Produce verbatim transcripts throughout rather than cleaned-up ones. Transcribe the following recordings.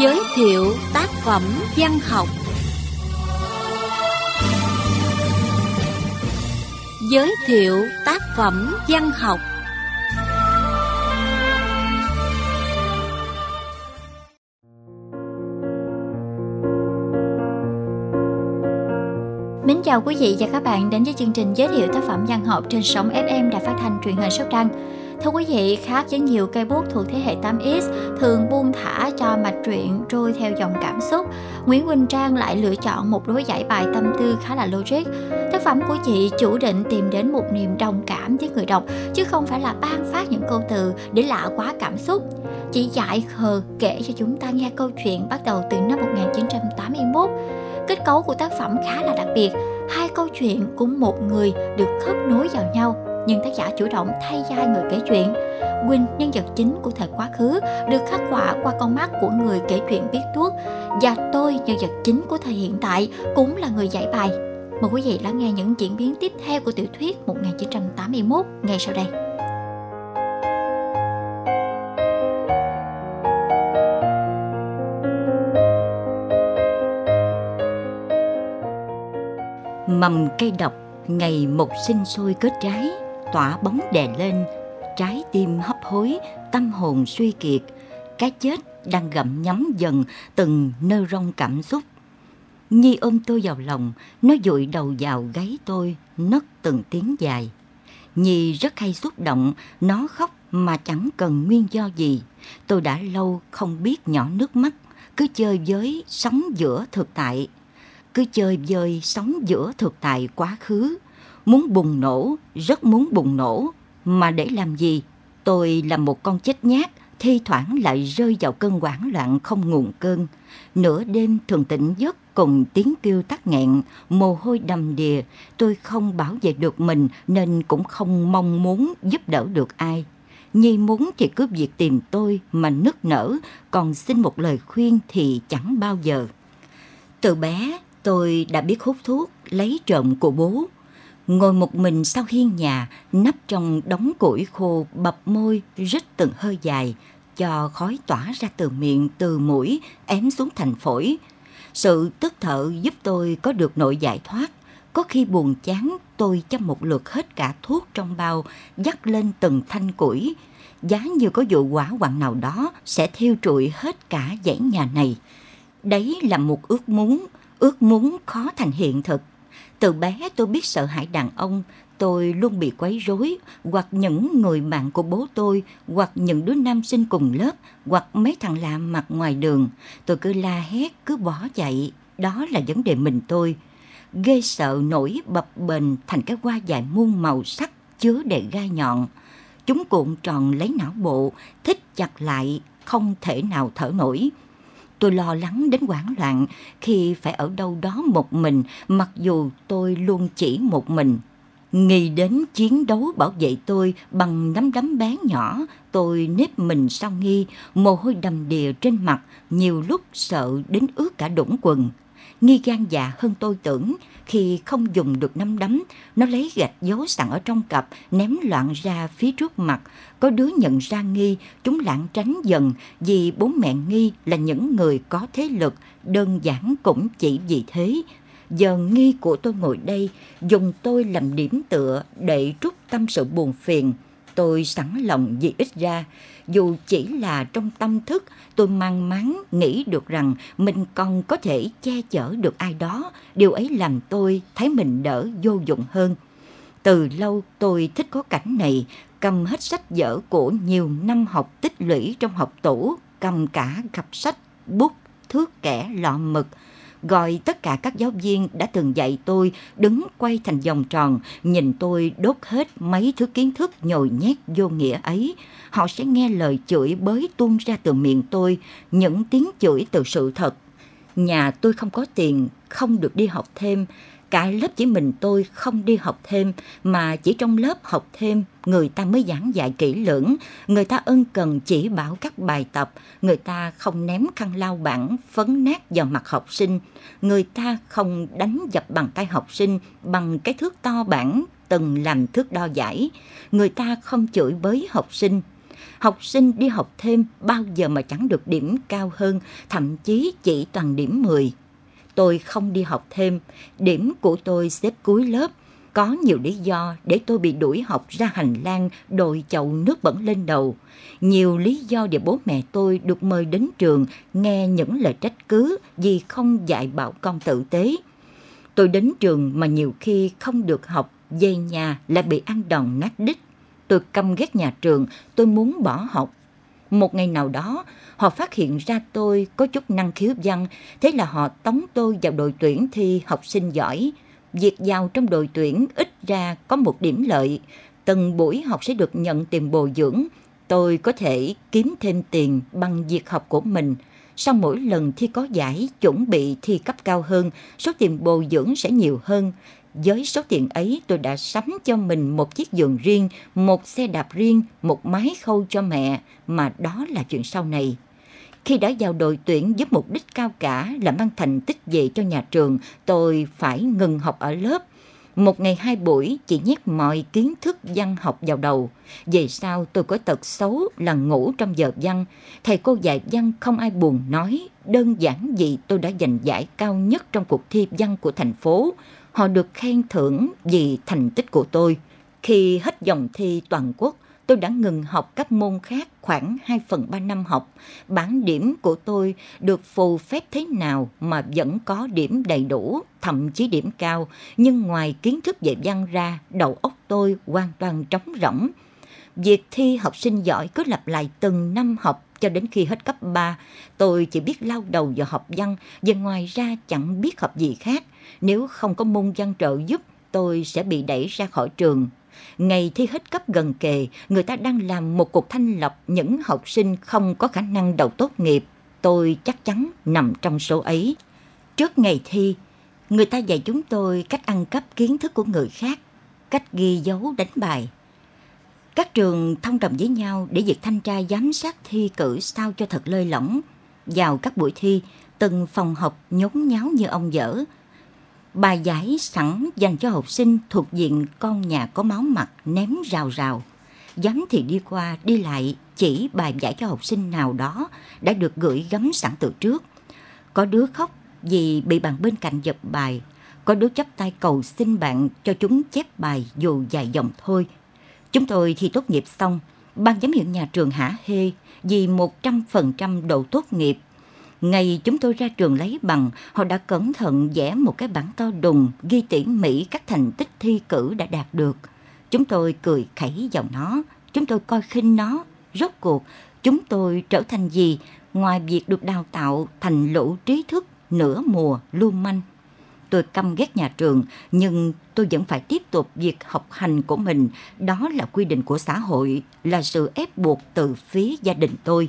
Giới thiệu tác phẩm văn học. Giới thiệu tác phẩm văn học. Mến chào quý vị và các bạn đến với chương trình giới thiệu tác phẩm văn học trên sóng ép em Đài Phát thanh Truyền hình Sóc Trăng. Thưa quý vị, khác với nhiều cây bút thuộc thế hệ tám ích thường buông thả cho mạch truyện trôi theo dòng cảm xúc, Nguyễn Quỳnh Trang lại lựa chọn một lối giải bài tâm tư khá là logic. Tác phẩm của chị chủ định tìm đến một niềm đồng cảm với người đọc, chứ không phải là ban phát những câu từ để lạ quá cảm xúc. Chị dại khờ kể cho chúng ta nghe câu chuyện bắt đầu từ năm một nghìn chín trăm tám mươi mốt. Kết cấu của tác phẩm khá là đặc biệt, hai câu chuyện của một người được khớp nối vào nhau, nhưng tác giả chủ động thay vai người kể chuyện. Quỳnh, nhân vật chính của thời quá khứ, được khắc họa qua con mắt của người kể chuyện biết tuốt, và tôi, nhân vật chính của thời hiện tại, cũng là người giải bài. Mời quý vị lắng nghe những diễn biến tiếp theo của tiểu thuyết một nghìn chín trăm tám mươi mốt ngay sau đây. Mầm cây độc ngày một sinh sôi kết trái, tỏa bóng đè lên, trái tim hấp hối, tâm hồn suy kiệt. Cái chết đang gặm nhấm dần từng nơ rong cảm xúc. Nhi ôm tôi vào lòng, nó dụi đầu vào gáy tôi, nấc từng tiếng dài. Nhi rất hay xúc động, nó khóc mà chẳng cần nguyên do gì. Tôi đã lâu không biết nhỏ nước mắt, cứ chơi với sống giữa thực tại. Cứ chơi vơi sống giữa thực tại quá khứ. Muốn bùng nổ, rất muốn bùng nổ, mà để làm gì? Tôi là một con chết nhát, thi thoảng lại rơi vào cơn hoảng loạn không nguồn cơn. Nửa đêm thường tỉnh giấc cùng tiếng kêu tắc nghẹn, mồ hôi đầm đìa. Tôi không bảo vệ được mình nên cũng không mong muốn giúp đỡ được ai. Nhi muốn thì cứ việc tìm tôi mà nức nở, còn xin một lời khuyên thì chẳng bao giờ. Từ bé tôi đã biết hút thuốc, lấy trộm của bố. Ngồi một mình sau hiên nhà, nấp trong đống củi khô, bập môi, rít từng hơi dài, cho khói tỏa ra từ miệng, từ mũi, ém xuống thành phổi. Sự tức thở giúp tôi có được nội giải thoát. Có khi buồn chán, tôi châm một lượt hết cả thuốc trong bao, dắt lên từng thanh củi. Giá như có vụ hỏa hoạn nào đó sẽ thiêu trụi hết cả dãy nhà này. Đấy là một ước muốn, ước muốn khó thành hiện thực. Từ bé tôi biết sợ hãi đàn ông, tôi luôn bị quấy rối, hoặc những người bạn của bố tôi, hoặc những đứa nam sinh cùng lớp, hoặc mấy thằng lạ mặt ngoài đường. Tôi cứ la hét, cứ bỏ chạy, đó là vấn đề mình tôi. Ghê sợ nổi bập bềnh thành cái hoa dài muôn màu sắc chứa đầy gai nhọn. Chúng cuộn tròn lấy não bộ, thích chặt lại, không thể nào thở nổi. Tôi lo lắng đến hoảng loạn khi phải ở đâu đó một mình, mặc dù tôi luôn chỉ một mình. Nghĩ đến chiến đấu bảo vệ tôi bằng nắm đấm bé nhỏ, tôi nếp mình sau Nghi, mồ hôi đầm đìa trên mặt, nhiều lúc sợ đến ướt cả đũng quần. Nghi gan dạ hơn tôi tưởng, khi không dùng được nắm đấm, nó lấy gạch giấu sẵn ở trong cặp, ném loạn ra phía trước mặt. Có đứa nhận ra Nghi, chúng lảng tránh dần, vì bố mẹ Nghi là những người có thế lực, đơn giản cũng chỉ vì thế. Giờ Nghi của tôi ngồi đây, dùng tôi làm điểm tựa để trút tâm sự buồn phiền. Tôi sẵn lòng vì ít ra, dù chỉ là trong tâm thức, tôi mang máng nghĩ được rằng mình còn có thể che chở được ai đó. Điều ấy làm tôi thấy mình đỡ vô dụng hơn. Từ lâu tôi thích có cảnh này, cầm hết sách vở của nhiều năm học tích lũy trong học tủ, cầm cả cặp sách, bút, thước kẻ, lọ mực. Gọi tất cả các giáo viên đã từng dạy tôi đứng quay thành vòng tròn, nhìn tôi đốt hết mấy thứ kiến thức nhồi nhét vô nghĩa ấy. Họ sẽ nghe lời chửi bới tuôn ra từ miệng tôi, những tiếng chửi từ sự thật. Nhà tôi không có tiền, không được đi học thêm. Cả lớp chỉ mình tôi không đi học thêm, mà chỉ trong lớp học thêm người ta mới giảng dạy kỹ lưỡng, người ta ân cần chỉ bảo các bài tập, người ta không ném khăn lau bảng phấn nát vào mặt học sinh, người ta không đánh dập bằng tay học sinh bằng cái thước to bảng từng làm thước đo giải, người ta không chửi bới học sinh. Học sinh đi học thêm bao giờ mà chẳng được điểm cao hơn, thậm chí chỉ toàn điểm mười. Tôi không đi học thêm, điểm của tôi xếp cuối lớp. Có nhiều lý do để tôi bị đuổi học ra hành lang đội chậu nước bẩn lên đầu. Nhiều lý do để bố mẹ tôi được mời đến trường nghe những lời trách cứ vì không dạy bảo con tử tế. Tôi đến trường mà nhiều khi không được học, về nhà lại bị ăn đòn nát đít. Tôi căm ghét nhà trường, tôi muốn bỏ học. Một ngày nào đó, họ phát hiện ra tôi có chút năng khiếu văn, thế là họ tống tôi vào đội tuyển thi học sinh giỏi. Việc vào trong đội tuyển ít ra có một điểm lợi, từng buổi học sẽ được nhận tiền bồi dưỡng. Tôi có thể kiếm thêm tiền bằng việc học của mình. Sau mỗi lần thi có giải, chuẩn bị thi cấp cao hơn, số tiền bồi dưỡng sẽ nhiều hơn. Với số tiền ấy, tôi đã sắm cho mình một chiếc giường riêng, một xe đạp riêng, một máy khâu cho mẹ, mà đó là chuyện sau này. Khi đã vào đội tuyển với mục đích cao cả là mang thành tích về cho nhà trường, tôi phải ngừng học ở lớp. Một ngày hai buổi chỉ nhét mọi kiến thức văn học vào đầu. Về sau tôi có tật xấu là ngủ trong giờ văn. Thầy cô dạy văn không ai buồn nói, đơn giản vì tôi đã giành giải cao nhất trong cuộc thi văn của thành phố. Họ được khen thưởng vì thành tích của tôi. Khi hết vòng thi toàn quốc, tôi đã ngừng học các môn khác khoảng hai phần ba năm học. Bảng điểm của tôi được phù phép thế nào mà vẫn có điểm đầy đủ, thậm chí điểm cao. Nhưng ngoài kiến thức về văn ra, đầu óc tôi hoàn toàn trống rỗng. Việc thi học sinh giỏi cứ lặp lại từng năm học cho đến khi hết cấp ba. Tôi chỉ biết lao đầu vào học văn, và ngoài ra chẳng biết học gì khác. Nếu không có môn văn trợ giúp, tôi sẽ bị đẩy ra khỏi trường. Ngày thi hết cấp gần kề, người ta đang làm một cuộc thanh lọc những học sinh không có khả năng đậu tốt nghiệp. Tôi chắc chắn nằm trong số ấy. Trước ngày thi, người ta dạy chúng tôi cách ăn cắp kiến thức của người khác, cách ghi dấu đánh bài. Các trường thông đồng với nhau để việc thanh tra giám sát thi cử sao cho thật lơi lỏng. Vào các buổi thi, từng phòng học nhốn nháo như ông dở. Bài giải sẵn dành cho học sinh thuộc diện con nhà có máu mặt ném rào rào. Giám thị đi qua đi lại chỉ bài giải cho học sinh nào đó đã được gửi gắm sẵn từ trước. Có đứa khóc vì bị bạn bên cạnh giật bài. Có đứa chắp tay cầu xin bạn cho chúng chép bài dù vài dòng thôi. Chúng tôi thi tốt nghiệp xong, ban giám hiệu nhà trường hả hê vì một trăm phần trăm độ tốt nghiệp. Ngày chúng tôi ra trường lấy bằng, họ đã cẩn thận vẽ một cái bảng to đùng ghi tỉ mỉ các thành tích thi cử đã đạt được. Chúng tôi cười khẩy vào nó, chúng tôi coi khinh nó. Rốt cuộc, chúng tôi trở thành gì ngoài việc được đào tạo thành lũ trí thức nửa mùa lưu manh. Tôi căm ghét nhà trường, nhưng tôi vẫn phải tiếp tục việc học hành của mình. Đó là quy định của xã hội, là sự ép buộc từ phía gia đình tôi.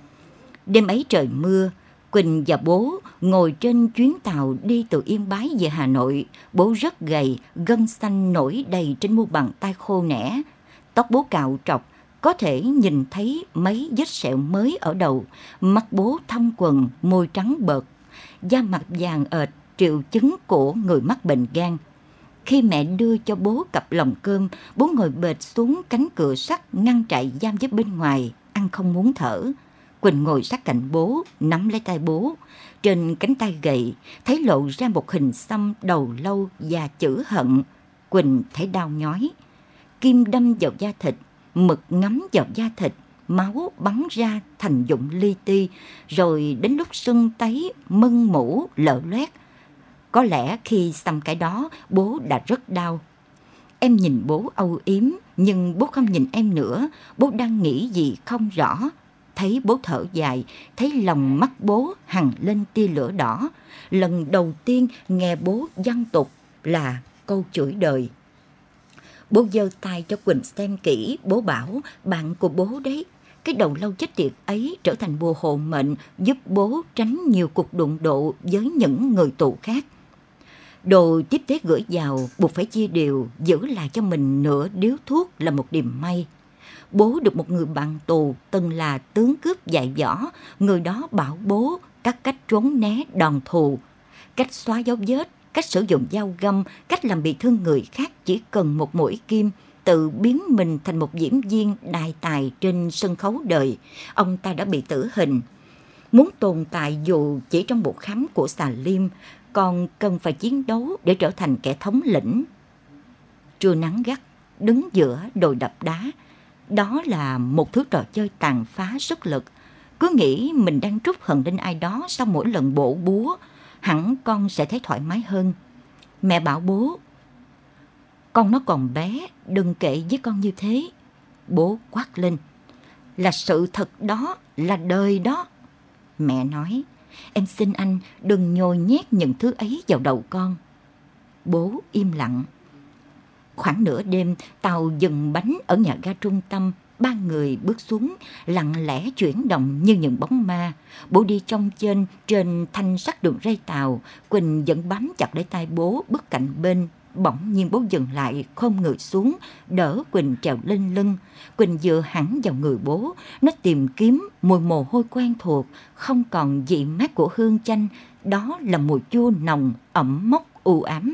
Đêm ấy trời mưa, Quỳnh và bố ngồi trên chuyến tàu đi từ Yên Bái về Hà Nội. Bố rất gầy, gân xanh nổi đầy trên mu bàn tay khô nẻ. Tóc bố cạo trọc, có thể nhìn thấy mấy vết sẹo mới ở đầu. Mắt bố thâm quần, môi trắng bợt, da mặt vàng ệt, triệu chứng của người mắc bệnh gan. Khi mẹ đưa cho bố cặp lồng cơm, bố ngồi bệt xuống cánh cửa sắt ngăn trại giam với bên ngoài, ăn không muốn thở. Quỳnh ngồi sát cạnh bố, nắm lấy tay bố. Trên cánh tay gầy, thấy lộ ra một hình xăm đầu lâu và chữ hận. Quỳnh thấy đau nhói. Kim đâm vào da thịt, mực ngấm vào da thịt, máu bắn ra thành vụn li ti, rồi đến lúc sưng tấy, mân mủ, lở loét. Có lẽ khi xăm cái đó, bố đã rất đau. Em nhìn bố âu yếm, nhưng bố không nhìn em nữa. Bố đang nghĩ gì không rõ. Thấy bố thở dài, thấy lòng mắt bố hằn lên tia lửa đỏ. Lần đầu tiên nghe bố văng tục là câu chửi đời. Bố giơ tay cho Quỳnh xem kỹ, bố bảo bạn của bố đấy. Cái đầu lâu chết tiệt ấy trở thành bùa hộ mệnh, giúp bố tránh nhiều cuộc đụng độ với những người tù khác. Đồ tiếp tế gửi vào buộc phải chia đều, giữ lại cho mình nửa điếu thuốc là một điềm may. Bố được một người bạn tù từng là tướng cướp dạy võ. Người đó bảo bố các cách trốn né đòn thù, cách xóa dấu vết, cách sử dụng dao găm, cách làm bị thương người khác chỉ cần một mũi kim. tự biến mình thành một diễn viên đại tài trên sân khấu đời, ông ta đã bị tử hình. Muốn tồn tại dù chỉ trong bộ khám của xà lim, còn cần phải chiến đấu để trở thành kẻ thống lĩnh. Trưa nắng gắt, đứng giữa đồi đập đá, đó là một thứ trò chơi tàn phá sức lực. Cứ nghĩ mình đang trút hận lên ai đó sau mỗi lần bổ búa, hẳn con sẽ thấy thoải mái hơn. Mẹ bảo bố, con nó còn bé, đừng kệ với con như thế. Bố quát lên, là sự thật đó, là đời đó. Mẹ nói, em xin anh đừng nhồi nhét những thứ ấy vào đầu con. Bố im lặng. Khoảng nửa đêm, tàu dừng bánh ở nhà ga trung tâm. Ba người bước xuống, lặng lẽ chuyển động như những bóng ma. Bố đi trong trên, trên thanh sắt đường ray tàu. Quỳnh vẫn bám chặt lấy tay bố, bước cạnh bên. Bỗng nhiên bố dừng lại, khom người xuống, đỡ Quỳnh trèo lên lưng. Quỳnh dựa hẳn vào người bố, nó tìm kiếm mùi mồ hôi quen thuộc, không còn vị mát của hương chanh. Đó là mùi chua nồng, ẩm mốc, u ám.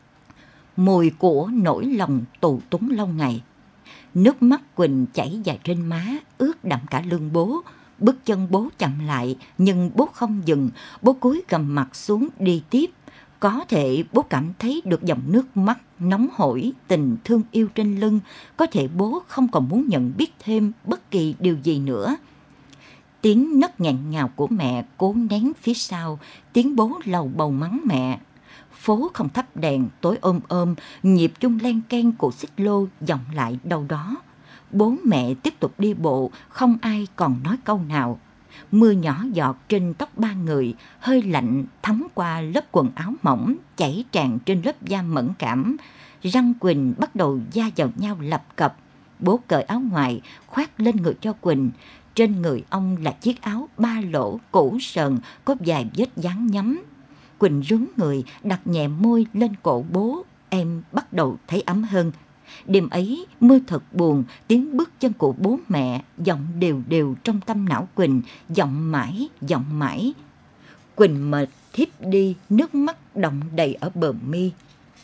Mùi của nỗi lòng tù túng lâu ngày. Nước mắt Quỳnh chảy dài trên má, ướt đẫm cả lưng bố. Bước chân bố chậm lại, nhưng bố không dừng. Bố cúi gằm mặt xuống đi tiếp. Có thể bố cảm thấy được dòng nước mắt nóng hổi, tình thương yêu trên lưng. Có thể bố không còn muốn nhận biết thêm bất kỳ điều gì nữa. Tiếng nấc nghẹn ngào của mẹ cố nén phía sau, tiếng bố lầu bầu mắng mẹ. Phố không thắp đèn, tối ôm ôm, nhịp chung len keng của xích lô vọng lại đâu đó. Bố mẹ tiếp tục đi bộ, không ai còn nói câu nào. Mưa nhỏ giọt trên tóc ba người, hơi lạnh thấm qua lớp quần áo mỏng, chảy tràn trên lớp da mẫn cảm. Răng Quỳnh bắt đầu da vào nhau lập cập. Bố cởi áo ngoài, khoác lên người cho Quỳnh. Trên người ông là chiếc áo ba lỗ cũ sờn, có vài vết dán nhấm. Quỳnh rướn người, đặt nhẹ môi lên cổ bố. Em bắt đầu thấy ấm hơn. Đêm ấy mưa thật buồn, tiếng bước chân của bố mẹ vọng đều đều trong tâm não Quỳnh, vọng mãi, vọng mãi. Quỳnh mệt thiếp đi, nước mắt đọng đầy ở bờ mi.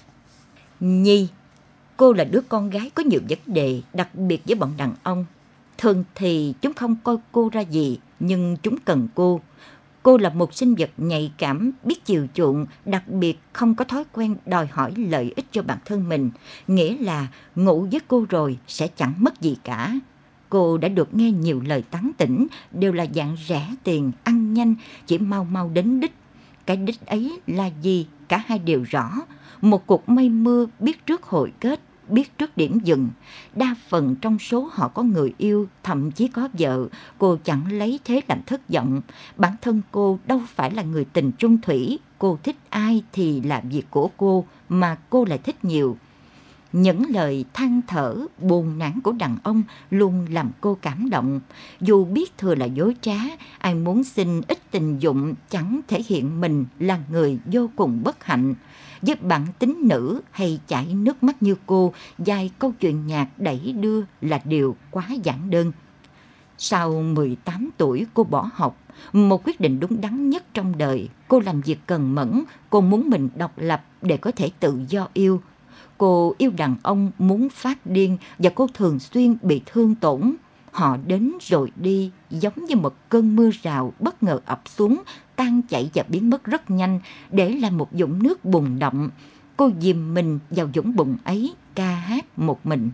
Nhi, cô là đứa con gái có nhiều vấn đề, đặc biệt với bọn đàn ông. Thường thì chúng không coi cô ra gì, nhưng chúng cần cô. Cô là một sinh vật nhạy cảm, biết chiều chuộng, đặc biệt không có thói quen đòi hỏi lợi ích cho bản thân mình. Nghĩa là ngủ với cô rồi sẽ chẳng mất gì cả. Cô đã được nghe nhiều lời tán tỉnh, đều là dạng rẻ tiền, ăn nhanh, chỉ mau mau đến đích. Cái đích ấy là gì? Cả hai đều rõ. Một cuộc mây mưa biết trước hồi kết, biết trước điểm dừng. Đa phần trong số họ có người yêu, thậm chí có vợ. Cô chẳng lấy thế làm thất vọng. Bản thân cô đâu phải là người tình chung thủy. Cô thích ai thì là việc của cô, mà cô lại thích nhiều. Những lời than thở, buồn nản của đàn ông luôn làm cô cảm động. Dù biết thừa là dối trá, ai muốn xin ít tình dụng chẳng thể hiện mình là người vô cùng bất hạnh. Với bản tính nữ hay chảy nước mắt như cô, vài câu chuyện nhạc đẩy đưa là điều quá giản đơn. Sau mười tám tuổi cô bỏ học, một quyết định đúng đắn nhất trong đời. Cô làm việc cần mẫn, cô muốn mình độc lập để có thể tự do yêu. Cô yêu đàn ông muốn phát điên và cô thường xuyên bị thương tổn. Họ đến rồi đi, giống như một cơn mưa rào bất ngờ ập xuống, tan chảy và biến mất rất nhanh, để lại một vũng nước bùn động. Cô dìm mình vào vũng bùn ấy, ca hát một mình.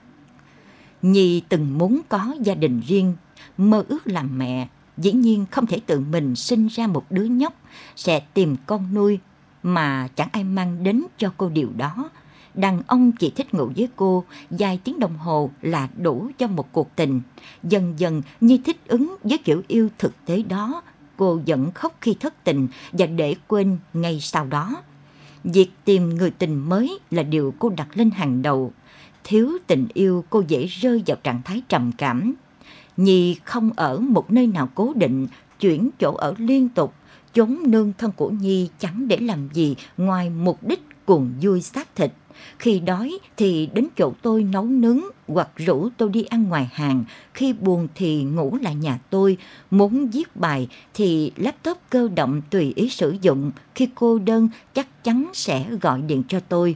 Nhi từng muốn có gia đình riêng, mơ ước làm mẹ. Dĩ nhiên không thể tự mình sinh ra một đứa nhóc, sẽ tìm con nuôi, mà chẳng ai mang đến cho cô điều đó. Đàn ông chỉ thích ngủ với cô, vài tiếng đồng hồ là đủ cho một cuộc tình. Dần dần Nhi thích ứng với kiểu yêu thực tế đó. Cô vẫn khóc khi thất tình và để quên ngay sau đó. Việc tìm người tình mới là điều cô đặt lên hàng đầu. Thiếu tình yêu cô dễ rơi vào trạng thái trầm cảm. Nhi không ở một nơi nào cố định, chuyển chỗ ở liên tục. Chốn nương thân của Nhi chẳng để làm gì ngoài mục đích cuồng vui xác thịt. Khi đói thì đến chỗ tôi nấu nướng hoặc rủ tôi đi ăn ngoài hàng. Khi buồn thì ngủ lại nhà tôi. Muốn viết bài thì laptop cơ động tùy ý sử dụng. Khi cô đơn chắc chắn sẽ gọi điện cho tôi.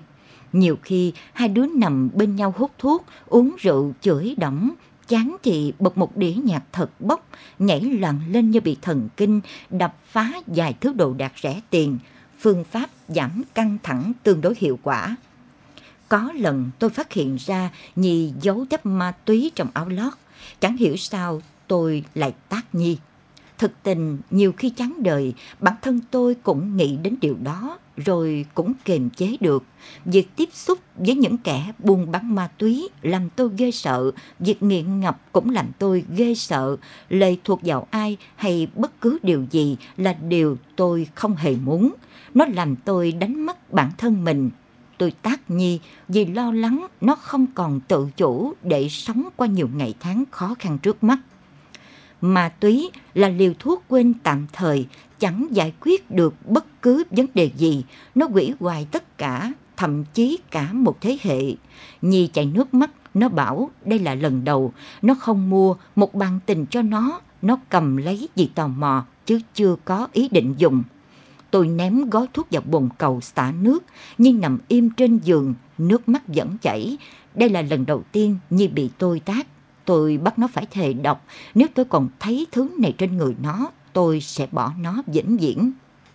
Nhiều khi hai đứa nằm bên nhau hút thuốc, uống rượu, chửi đỏng, chán thì bật một đĩa nhạc thật bốc, nhảy loạn lên như bị thần kinh, đập phá vài thứ đồ đạc rẻ tiền. Phương pháp giảm căng thẳng tương đối hiệu quả. Có lần tôi phát hiện ra Nhi giấu chất ma túy trong áo lót. Chẳng hiểu sao tôi lại tát Nhi. Thực tình nhiều khi chán đời, bản thân tôi cũng nghĩ đến điều đó, rồi cũng kiềm chế được. Việc tiếp xúc với những kẻ buôn bán ma túy làm tôi ghê sợ, việc nghiện ngập cũng làm tôi ghê sợ. Lệ thuộc vào ai hay bất cứ điều gì là điều tôi không hề muốn. Nó làm tôi đánh mất bản thân mình. Tôi tát Nhi vì lo lắng nó không còn tự chủ để sống qua nhiều ngày tháng khó khăn trước mắt. Ma túy là liều thuốc quên tạm thời, chẳng giải quyết được bất cứ vấn đề gì. Nó hủy hoại tất cả, thậm chí cả một thế hệ. Nhi chảy nước mắt, nó bảo đây là lần đầu. Nó không mua một bàn tình cho nó, nó cầm lấy vì tò mò chứ chưa có ý định dùng. Tôi ném gói thuốc vào bồn cầu xả nước, Nhi nằm im trên giường, nước mắt vẫn chảy. Đây là lần đầu tiên Nhi bị tôi tát. Tôi bắt nó phải thề độc, nếu tôi còn thấy thứ này trên người nó, tôi sẽ bỏ nó vĩnh viễn.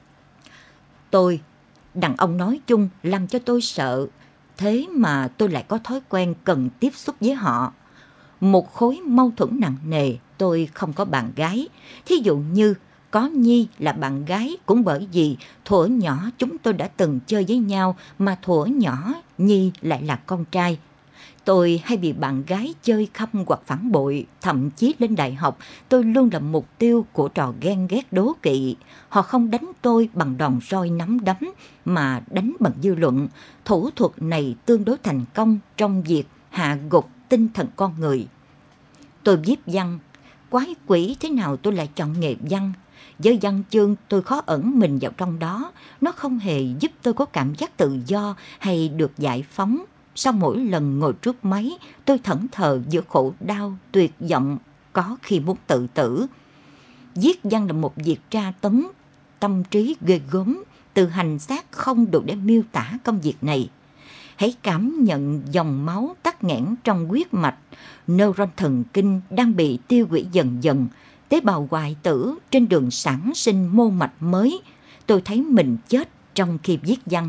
Tôi, đàn ông nói chung làm cho tôi sợ, thế mà tôi lại có thói quen cần tiếp xúc với họ. Một khối mâu thuẫn nặng nề, tôi không có bạn gái. Thí dụ như có Nhi là bạn gái cũng bởi vì thuở nhỏ chúng tôi đã từng chơi với nhau, mà thuở nhỏ Nhi lại là con trai. Tôi hay bị bạn gái chơi khăm hoặc phản bội, thậm chí lên đại học tôi luôn là mục tiêu của trò ghen ghét đố kỵ. Họ không đánh tôi bằng đòn roi nắm đấm mà đánh bằng dư luận. Thủ thuật này tương đối thành công trong việc hạ gục tinh thần con người. Tôi viết văn, quái quỷ thế nào tôi lại chọn nghề văn. Với văn chương tôi khó ẩn mình vào trong đó, nó không hề giúp tôi có cảm giác tự do hay được giải phóng. Sau mỗi lần ngồi trước máy, tôi thẫn thờ giữa khổ đau, tuyệt vọng, có khi muốn tự tử. Viết văn là một việc tra tấn, tâm trí ghê gớm, từ hành xác không đủ để miêu tả công việc này. Hãy cảm nhận dòng máu tắc nghẽn trong huyết mạch, neuron thần kinh đang bị tiêu hủy dần dần, tế bào hoại tử trên đường sản sinh mô mạch mới. Tôi thấy mình chết trong khi viết văn.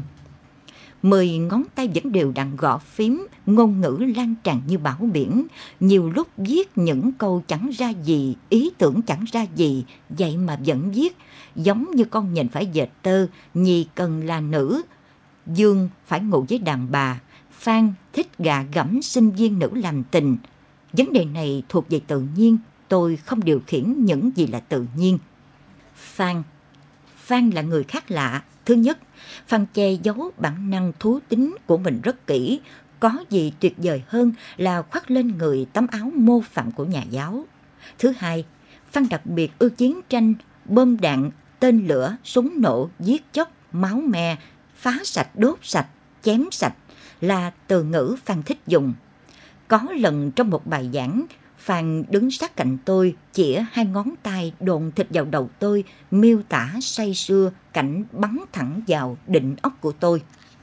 Mười ngón tay vẫn đều đặn gõ phím, ngôn ngữ lan tràn như bão biển. Nhiều lúc viết những câu chẳng ra gì, ý tưởng chẳng ra gì, vậy mà vẫn viết. Giống như con nhện phải dệt tơ, Nhi cần là nữ, Dương phải ngủ với đàn bà, Phan thích gạ gẫm sinh viên nữ làm tình. Vấn đề này thuộc về tự nhiên, tôi không điều khiển những gì là tự nhiên. Phan Phan là người khác lạ. Thứ nhất, Phan che giấu bản năng thú tính của mình rất kỹ. Có gì tuyệt vời hơn là khoác lên người tấm áo mô phạm của nhà giáo. Thứ hai, Phan đặc biệt ưa chiến tranh, bom đạn, tên lửa, súng nổ, giết chóc, máu me, phá sạch, đốt sạch, chém sạch là từ ngữ Phan thích dùng. Có lần trong một bài giảng, Phan đứng sát cạnh tôi, chĩa hai ngón tay độn thịt vào đầu tôi, miêu tả say sưa cảnh bắn thẳng vào đỉnh óc của tôi.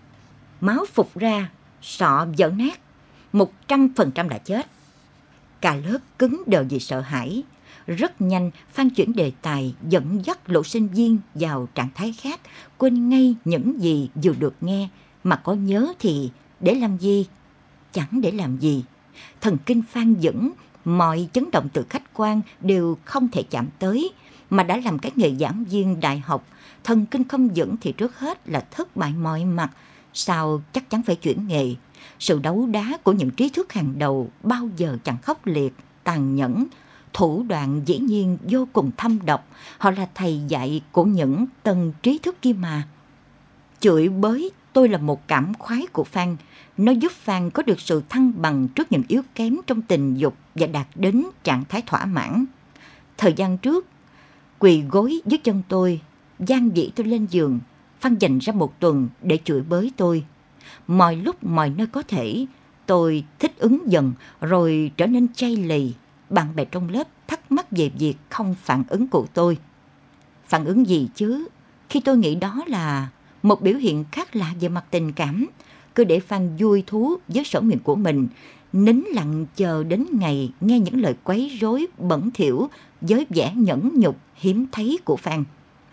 Máu phụt ra, sọ vỡ nát, một trăm phần trăm đã chết. Cả lớp cứng đờ vì sợ hãi. Rất nhanh, Phan chuyển đề tài, dẫn dắt lũ sinh viên vào trạng thái khác, quên ngay những gì vừa được nghe, mà có nhớ thì để làm gì? Chẳng để làm gì. Thần kinh Phan dẫn, mọi chấn động từ khách quan đều không thể chạm tới, mà đã làm cái nghề giảng viên đại học. Thần kinh không dẫn thì trước hết là thất bại mọi mặt, sau chắc chắn phải chuyển nghề. Sự đấu đá của những trí thức hàng đầu bao giờ chẳng khốc liệt, tàn nhẫn. Thủ đoạn dĩ nhiên vô cùng thâm độc, họ là thầy dạy của những tầng trí thức kia mà. Chửi bới tôi là một cảm khoái của Phan. Nó giúp Phan có được sự thăng bằng trước những yếu kém trong tình dục và đạt đến trạng thái thỏa mãn. Thời gian trước, quỳ gối dưới chân tôi, gian dĩ tôi lên giường, Phan dành ra một tuần để chửi bới tôi. Mọi lúc mọi nơi có thể, tôi thích ứng dần rồi trở nên chai lì. Bạn bè trong lớp thắc mắc về việc không phản ứng của tôi. Phản ứng gì chứ? Khi tôi nghĩ đó là một biểu hiện khác lạ về mặt tình cảm, cứ để Phan vui thú với sở nguyện của mình, nín lặng chờ đến ngày nghe những lời quấy rối bẩn thỉu với vẻ nhẫn nhục hiếm thấy của Phan.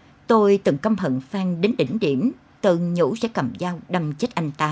Tôi từng căm hận Phan đến đỉnh điểm, tự nhủ sẽ cầm dao đâm chết anh ta.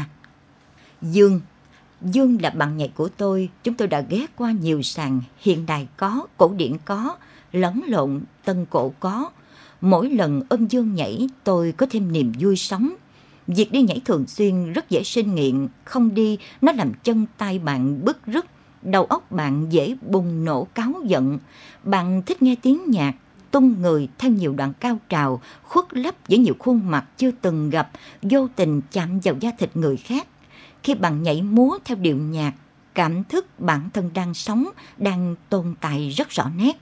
Dương Dương là bạn nhảy của tôi. Chúng tôi đã ghé qua nhiều sàn, hiện đại có, cổ điển có, lẫn lộn, tân cổ có. Mỗi lần ôm Dương nhảy, tôi có thêm niềm vui sống. Việc đi nhảy thường xuyên rất dễ sinh nghiện. Không đi, nó làm chân tay bạn bứt rứt, đầu óc bạn dễ bùng nổ cáu giận. Bạn thích nghe tiếng nhạc, tung người theo nhiều đoạn cao trào, khuất lấp với nhiều khuôn mặt chưa từng gặp, vô tình chạm vào da thịt người khác. Khi bạn nhảy múa theo điệu nhạc, cảm thức bản thân đang sống, đang tồn tại rất rõ nét.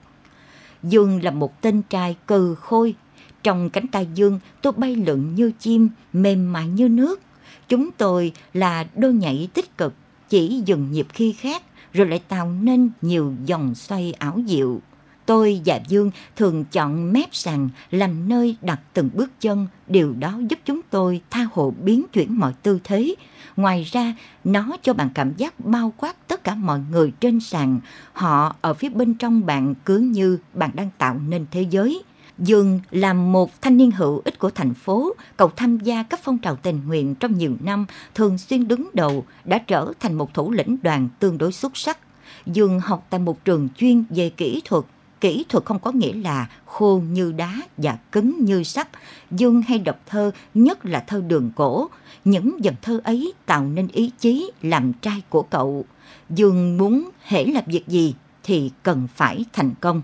Dương là một tên trai cừ khôi. Trong cánh tay Dương, tôi bay lượn như chim, mềm mại như nước. Chúng tôi là đôi nhảy tích cực, chỉ dừng nhịp khi khác, rồi lại tạo nên nhiều vòng xoay ảo diệu. Tôi và Dương thường chọn mép sàn làm nơi đặt từng bước chân, điều đó giúp chúng tôi tha hồ biến chuyển mọi tư thế. Ngoài ra, nó cho bạn cảm giác bao quát tất cả mọi người trên sàn. Họ ở phía bên trong bạn cứ như bạn đang tạo nên thế giới. Dương là một thanh niên hữu ích của thành phố. Cậu tham gia các phong trào tình nguyện trong nhiều năm, thường xuyên đứng đầu, đã trở thành một thủ lĩnh đoàn tương đối xuất sắc. Dương học tại một trường chuyên về kỹ thuật. Kỹ thuật không có nghĩa là khô như đá và cứng như sắt. Dương hay đọc thơ, nhất là thơ đường cổ. Những dòng thơ ấy tạo nên ý chí làm trai của cậu. Dương muốn hễ làm việc gì thì cần phải thành công.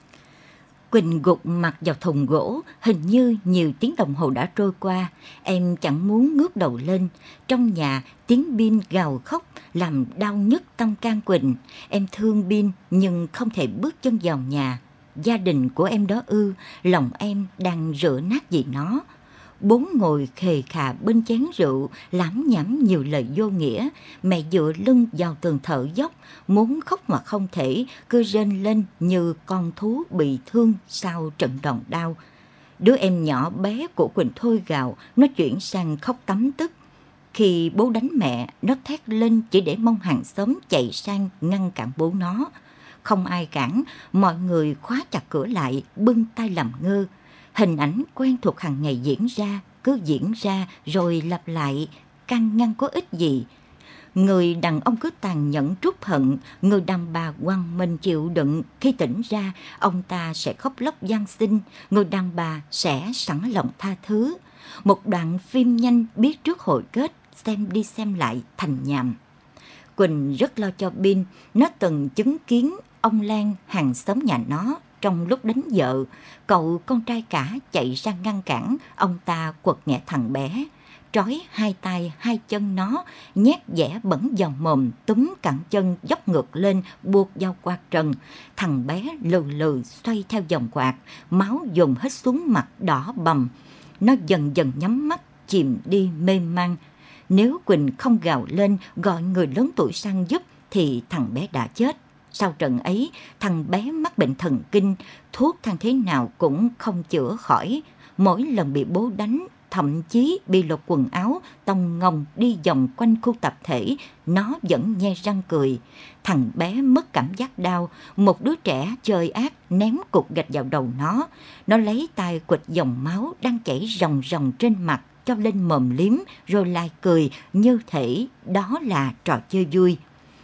Quỳnh gục mặt vào thùng gỗ, hình như nhiều tiếng đồng hồ đã trôi qua. Em chẳng muốn ngước đầu lên. Trong nhà, tiếng Bin gào khóc làm đau nhức tâm can Quỳnh. Em thương Bin nhưng không thể bước chân vào nhà. Gia đình của em đó ư, lòng em đang rửa nát vì nó. Bốn ngồi khề khà bên chén rượu, lảm nhảm nhiều lời vô nghĩa. Mẹ dựa lưng vào tường thở dốc, muốn khóc mà không thể, cứ rên lên như con thú bị thương sau trận đòn đau. Đứa em nhỏ bé của Quỳnh thôi gào, nó chuyển sang khóc tấm tức. Khi bố đánh mẹ, nó thét lên chỉ để mong hàng xóm chạy sang ngăn cản bố nó. Không ai cản, mọi người khóa chặt cửa lại, bưng tay làm ngơ. Hình ảnh quen thuộc hàng ngày diễn ra, cứ diễn ra rồi lặp lại, can ngăn có ích gì. Người đàn ông cứ tàn nhẫn trút hận, người đàn bà quằn mình chịu đựng. Khi tỉnh ra, ông ta sẽ khóc lóc van xin, người đàn bà sẽ sẵn lòng tha thứ. Một đoạn phim nhanh biết trước hồi kết, xem đi xem lại thành nhàm. Quỳnh rất lo cho Bin, nó từng chứng kiến ông Lan, hàng xóm nhà nó, trong lúc đánh vợ. Cậu con trai cả chạy ra ngăn cản, ông ta quật nhẹ thằng bé, trói hai tay hai chân nó, nhét dẻ bẩn vào mồm, túm cẳng chân dốc ngược lên, buộc vào quạt trần. Thằng bé lừ lừ xoay theo vòng quạt, máu dồn hết xuống mặt đỏ bầm. Nó dần dần nhắm mắt, chìm đi mê man. Nếu Quỳnh không gào lên gọi người lớn tuổi sang giúp thì thằng bé đã chết. Sau trận ấy, thằng bé mắc bệnh thần kinh, thuốc thang thế nào cũng không chữa khỏi. Mỗi lần bị bố đánh, thậm chí bị lột quần áo, tông ngông đi vòng quanh khu tập thể, nó vẫn nhe răng cười. Thằng bé mất cảm giác đau, một đứa trẻ chơi ác ném cục gạch vào đầu nó. Nó lấy tay quệt dòng máu đang chảy ròng ròng trên mặt, cho lên mồm liếm, rồi lại cười như thể đó là trò chơi vui.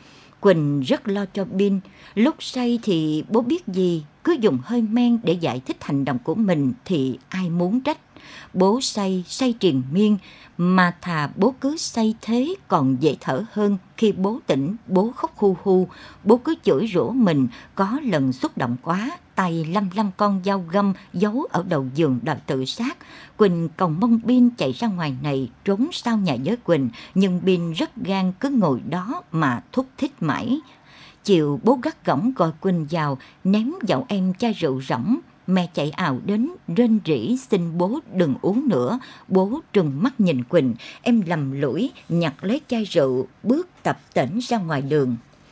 Quỳnh rất lo cho Bin. Lúc say thì bố biết gì, cứ dùng hơi men để giải thích hành động của mình thì ai muốn trách. Bố say, say triền miên, mà thà bố cứ say thế còn dễ thở hơn. Khi bố tỉnh, bố khóc hu hu, bố cứ chửi rủa mình, có lần xúc động quá, tay lăm lăm con dao găm giấu ở đầu giường đòi tự sát. Quỳnh cầu mong Bin chạy ra ngoài này, trốn sau nhà với Quỳnh, nhưng Bin rất gan cứ ngồi đó mà thúc thích mãi. Chiều bố gắt gỏng gọi Quỳnh vào, ném vào em chai rượu rỗng. Mẹ chạy ào đến, rên rỉ xin bố đừng uống nữa. Bố trừng mắt nhìn Quỳnh, em lầm lũi nhặt lấy chai rượu, bước tập tễnh ra ngoài đường.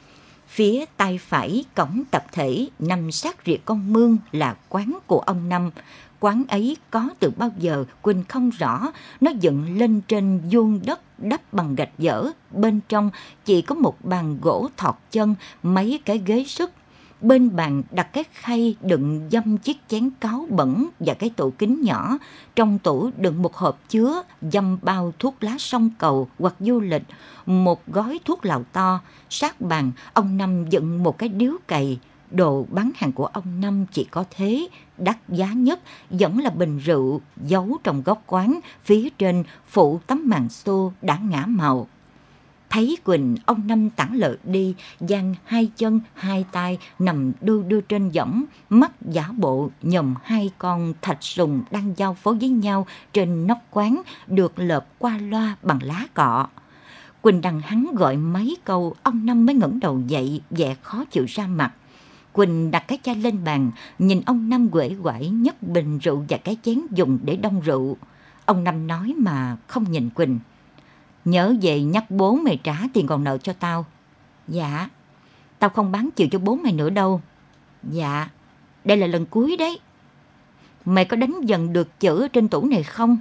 Phía tay phải cổng tập thể nằm sát rìa con mương là quán của ông Năm. Quán ấy có từ bao giờ Quỳnh không rõ. Nó dựng lên trên vuông đất đắp bằng gạch dở. Bên trong chỉ có một bàn gỗ thọt chân, mấy cái ghế sức. Bên bàn đặt cái khay đựng dăm chiếc chén cáo bẩn và cái tủ kính nhỏ. Trong tủ đựng một hộp chứa dăm bao thuốc lá sông Cầu hoặc du lịch, một gói thuốc lào to. Sát bàn, ông Năm dựng một cái điếu cày. Đồ bán hàng của ông Năm chỉ có thế. Đắt giá nhất vẫn là bình rượu giấu trong góc quán, phía trên phủ tấm màn xô đã ngả màu. Thấy Quỳnh, ông Năm tản lợ đi, dang hai chân hai tay nằm đu đưa trên võng, mắt giả bộ nhòm hai con thạch sùng đang giao phối với nhau trên nóc quán, được lợp qua loa bằng lá cọ. Quỳnh đằng hắn gọi mấy câu, ông Năm mới ngẩng đầu dậy, vẻ khó chịu ra mặt. Quỳnh đặt cái chai lên bàn, nhìn ông Năm uể oải nhấc bình rượu và cái chén dùng để đong rượu. Ông Năm nói mà không nhìn Quỳnh. Nhớ về nhắc bố mày trả tiền còn nợ cho tao. Dạ. Tao không bán chịu cho bố mày nữa đâu. Dạ. Đây là lần cuối đấy. Mày có đánh dần được chữ ở trên tủ này không?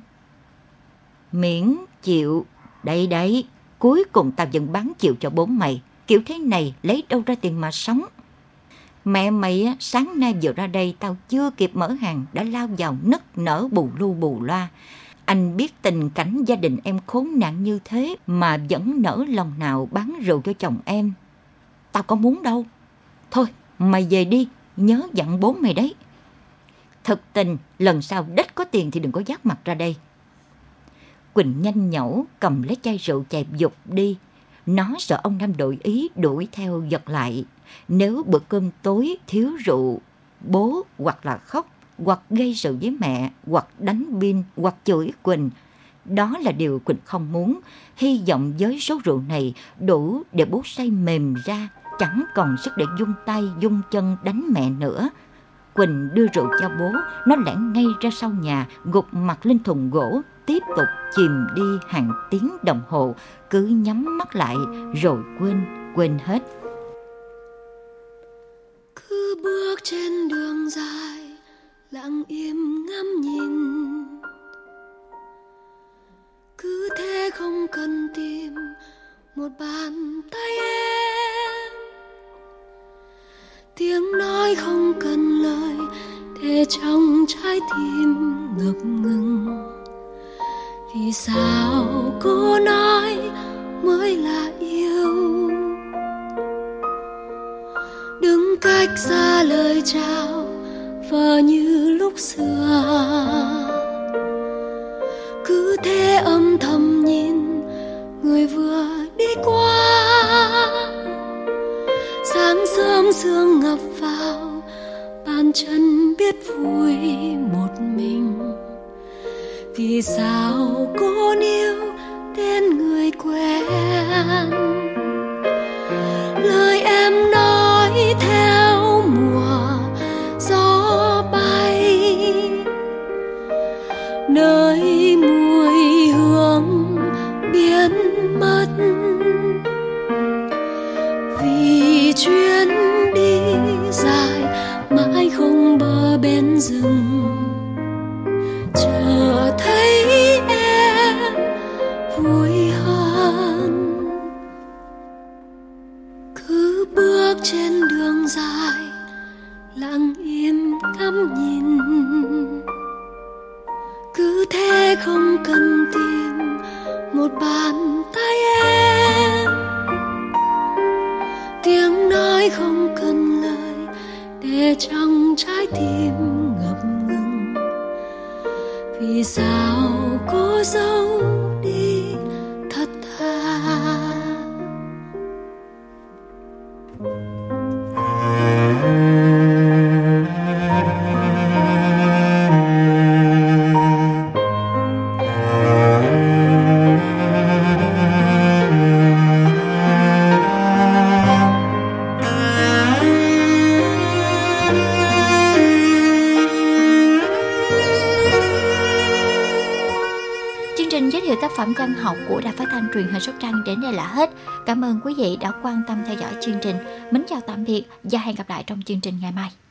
Miễn chịu. Đây đấy. Cuối cùng tao vẫn bán chịu cho bố mày. Kiểu thế này lấy đâu ra tiền mà sống. Mẹ mày sáng nay vừa ra đây, tao chưa kịp mở hàng đã lao vào nức nở bù lu bù loa. Anh biết tình cảnh gia đình em khốn nạn như thế mà vẫn nỡ lòng nào bán rượu cho chồng em. Tao có muốn đâu. Thôi mày về đi, nhớ dặn bố mày đấy. Thực tình lần sau đếch có tiền thì đừng có vác mặt ra đây. Quỳnh nhanh nhẩu cầm lấy chai rượu chạy vụt đi. Nó sợ ông Năm đổi ý đuổi theo giật lại. Nếu bữa cơm tối thiếu rượu, bố hoặc là khóc, hoặc gây sự với mẹ, hoặc đánh pin, hoặc chửi Quỳnh. Đó là điều Quỳnh không muốn. Hy vọng với số rượu này đủ để bố say mềm ra, chẳng còn sức để vung tay vung chân đánh mẹ nữa. Quỳnh đưa rượu cho bố, nó lẻn ngay ra sau nhà, gục mặt lên thùng gỗ, tiếp tục chìm đi hàng tiếng đồng hồ, cứ nhắm mắt lại rồi quên, quên hết. Cứ bước trên đường dài, lặng im ngắm nhìn, cứ thế không cần tìm một bàn tay em, tiếng nói không cần lời để trong trái tim ngập ngừng. Vì sao cô nói mới là yêu, đứng cách xa lời chào vờ như lúc xưa, cứ thế âm thầm nhìn người vừa đi qua. Sáng sớm sương ngập vào, bàn chân biết vui một mình. Vì sao cô níu tên người quen, lời em nói theo mùa gió bay, nơi mùi hương biến mất. Vì chuyến đi dài mãi không bờ bên rừng, chờ thấy em vui hơn. Cứ bước trên đường dài, lặng im ngắm nhìn, cứ thế không cần tìm một bàn tay em, tiếng nói không cần lời để trong trái tim ngập ngừng. Vì sao cô giấu đi thật thà. Tác phẩm văn học của Đài Phát thanh Truyền hình Sóc Trăng đến đây là hết. Cảm ơn quý vị đã quan tâm theo dõi chương trình. Mến chào tạm biệt và hẹn gặp lại trong chương trình ngày mai.